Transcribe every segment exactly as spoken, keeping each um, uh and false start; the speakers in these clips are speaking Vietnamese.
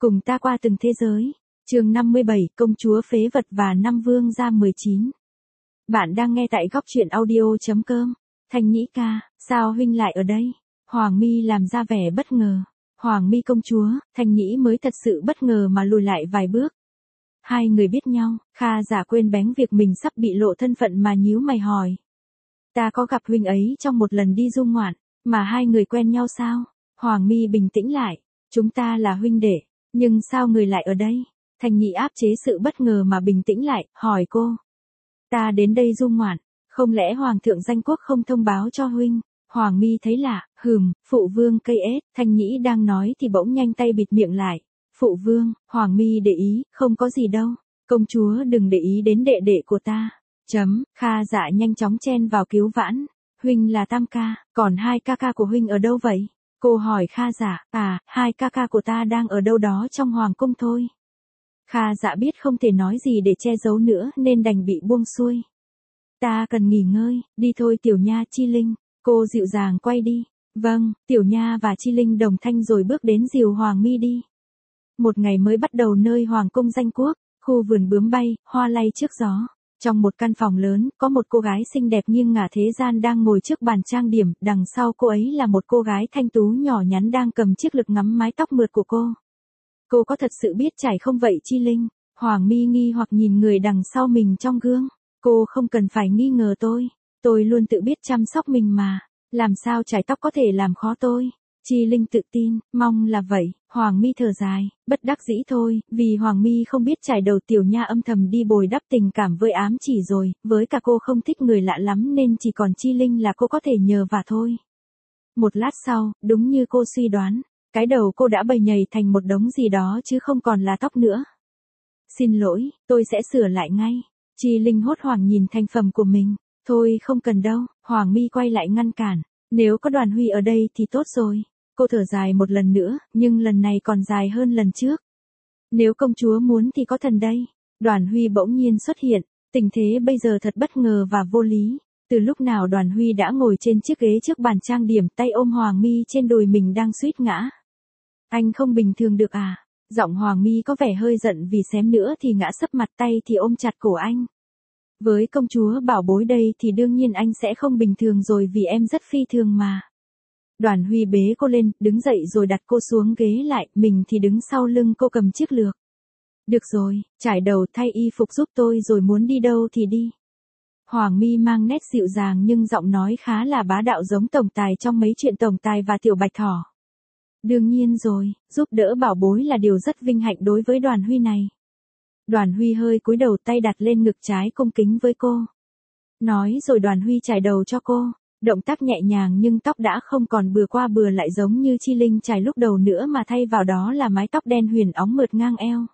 Cùng ta qua từng thế giới. Chương năm mươi bảy, công chúa phế vật và năm vương gia mười chín. Bạn đang nghe tại góc truyện audio chấm com. Thanh Nhĩ ca, sao huynh lại ở đây? Hoàng Mi làm ra vẻ bất ngờ. Hoàng Mi công chúa, Thanh Nhĩ mới thật sự bất ngờ mà lùi lại vài bước. Hai người biết nhau, Kha Giả quên bén việc mình sắp bị lộ thân phận mà nhíu mày hỏi. Ta có gặp huynh ấy trong một lần đi du ngoạn, mà hai người quen nhau sao? Hoàng Mi bình tĩnh lại, chúng ta là huynh đệ, nhưng sao người lại ở đây? Thanh Nhĩ áp chế sự bất ngờ mà bình tĩnh lại, hỏi cô. Ta đến đây du ngoạn, không lẽ Hoàng thượng danh quốc không thông báo cho huynh? Hoàng Mi thấy lạ, hừm, phụ vương cây ết, Thanh Nhĩ đang nói thì bỗng nhanh tay bịt miệng lại. Phụ vương, Hoàng Mi để ý, không có gì đâu, công chúa đừng để ý đến đệ đệ của ta. Chấm, Kha Dạ nhanh chóng chen vào cứu vãn. Huynh là tam ca, còn hai ca ca của huynh ở đâu vậy? Cô hỏi Kha Dạ, à, hai ca ca của ta đang ở đâu đó trong hoàng cung thôi. Kha Dạ biết không thể nói gì để che giấu nữa nên đành bị buông xuôi. Ta cần nghỉ ngơi, đi thôi Tiểu Nha Chi Linh. Cô dịu dàng quay đi. Vâng, Tiểu Nha và Chi Linh đồng thanh rồi bước đến dìu Hoàng Mi đi. Một ngày mới bắt đầu nơi hoàng cung danh quốc, khu vườn bướm bay, hoa lay trước gió. Trong một căn phòng lớn, có một cô gái xinh đẹp nghiêng ngả thế gian đang ngồi trước bàn trang điểm, đằng sau cô ấy là một cô gái thanh tú nhỏ nhắn đang cầm chiếc lược ngắm mái tóc mượt của cô. Cô có thật sự biết chải không vậy Chi Linh? Hoàng Mi nghi hoặc nhìn người đằng sau mình trong gương. Cô không cần phải nghi ngờ tôi, tôi luôn tự biết chăm sóc mình mà, làm sao chải tóc có thể làm khó tôi? Chi Linh tự tin, mong là vậy. Hoàng Mi thở dài, bất đắc dĩ thôi, vì Hoàng Mi không biết chải đầu Tiểu Nha âm thầm đi bồi đắp tình cảm với ám chỉ rồi, với cả cô không thích người lạ lắm nên chỉ còn Chi Linh là cô có thể nhờ vả thôi. Một lát sau, đúng như cô suy đoán, cái đầu cô đã bầy nhầy thành một đống gì đó chứ không còn là tóc nữa. Xin lỗi, tôi sẽ sửa lại ngay. Chi Linh hốt hoảng nhìn thành phẩm của mình. Thôi không cần đâu, Hoàng Mi quay lại ngăn cản. Nếu có Đoàn Huy ở đây thì tốt rồi. Cô thở dài một lần nữa, nhưng lần này còn dài hơn lần trước. Nếu công chúa muốn thì có thần đây. Đoàn Huy bỗng nhiên xuất hiện, tình thế bây giờ thật bất ngờ và vô lý. Từ lúc nào Đoàn Huy đã ngồi trên chiếc ghế trước bàn trang điểm, tay ôm Hoàng Mi trên đùi mình đang suýt ngã. Anh không bình thường được à? Giọng Hoàng Mi có vẻ hơi giận vì xém nữa thì ngã sấp mặt, tay thì ôm chặt cổ anh. Với công chúa bảo bối đây thì đương nhiên anh sẽ không bình thường rồi vì em rất phi thường mà. Đoàn Huy bế cô lên, đứng dậy rồi đặt cô xuống ghế lại, mình thì đứng sau lưng cô cầm chiếc lược. Được rồi, trải đầu thay y phục giúp tôi rồi muốn đi đâu thì đi. Hoàng Mi mang nét dịu dàng nhưng giọng nói khá là bá đạo giống tổng tài trong mấy chuyện tổng tài và Tiểu Bạch Thỏ. Đương nhiên rồi, giúp đỡ bảo bối là điều rất vinh hạnh đối với Đoàn Huy này. Đoàn Huy hơi cúi đầu, tay đặt lên ngực trái cung kính với cô. Nói rồi Đoàn Huy chải đầu cho cô. Động tác nhẹ nhàng nhưng tóc đã không còn bừa qua bừa lại giống như Chi Linh chải lúc đầu nữa mà thay vào đó là mái tóc đen huyền óng mượt ngang eo.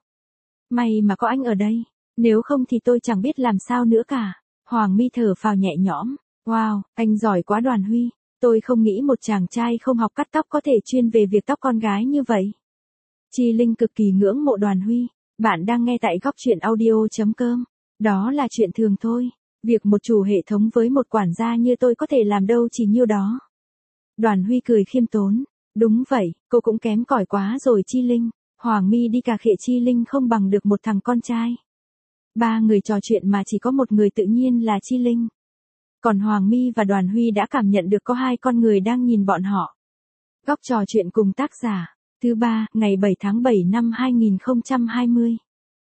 May mà có anh ở đây, nếu không thì tôi chẳng biết làm sao nữa cả. Hoàng Mi thở phào nhẹ nhõm. Wow, anh giỏi quá Đoàn Huy. Tôi không nghĩ một chàng trai không học cắt tóc có thể chuyên về việc tóc con gái như vậy. Chi Linh cực kỳ ngưỡng mộ Đoàn Huy. Bạn đang nghe tại góc truyện audio chấm com. Đó là chuyện thường thôi. Việc một chủ hệ thống với một quản gia như tôi có thể làm đâu chỉ nhiêu đó. Đoàn Huy cười khiêm tốn. Đúng vậy, cô cũng kém cỏi quá rồi Chi Linh. Hoàng Mi đi cà khịa Chi Linh không bằng được một thằng con trai. Ba người trò chuyện mà chỉ có một người tự nhiên là Chi Linh. Còn Hoàng Mi và Đoàn Huy đã cảm nhận được có hai con người đang nhìn bọn họ. Góc trò chuyện cùng tác giả. Thứ ba, ngày bảy tháng bảy năm hai nghìn không trăm hai mươi.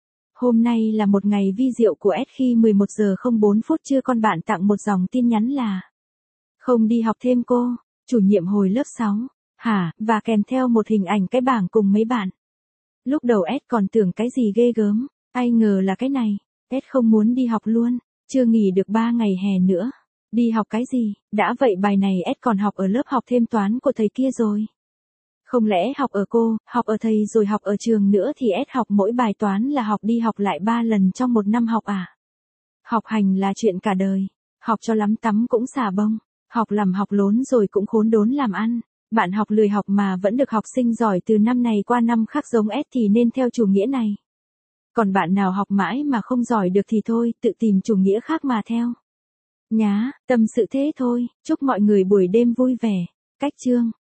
Hôm nay là một ngày vi diệu của S khi mười một giờ không bốn phút trưa con bạn tặng một dòng tin nhắn là không đi học thêm cô, chủ nhiệm hồi lớp sáu. Hả, và kèm theo một hình ảnh cái bảng cùng mấy bạn. Lúc đầu S còn tưởng cái gì ghê gớm, ai ngờ là cái này. S không muốn đi học luôn, chưa nghỉ được ba ngày hè nữa. Đi học cái gì, đã vậy bài này S còn học ở lớp học thêm toán của thầy kia rồi. Không lẽ học ở cô, học ở thầy rồi học ở trường nữa thì S học mỗi bài toán là học đi học lại ba lần trong một năm học à? Học hành là chuyện cả đời, học cho lắm tắm cũng xả bông, học làm học lốn rồi cũng khốn đốn làm ăn. Bạn học lười học mà vẫn được học sinh giỏi từ năm này qua năm khác giống S thì nên theo chủ nghĩa này. Còn bạn nào học mãi mà không giỏi được thì thôi, tự tìm chủ nghĩa khác mà theo. Nhá, tâm sự thế thôi, chúc mọi người buổi đêm vui vẻ. Cách chương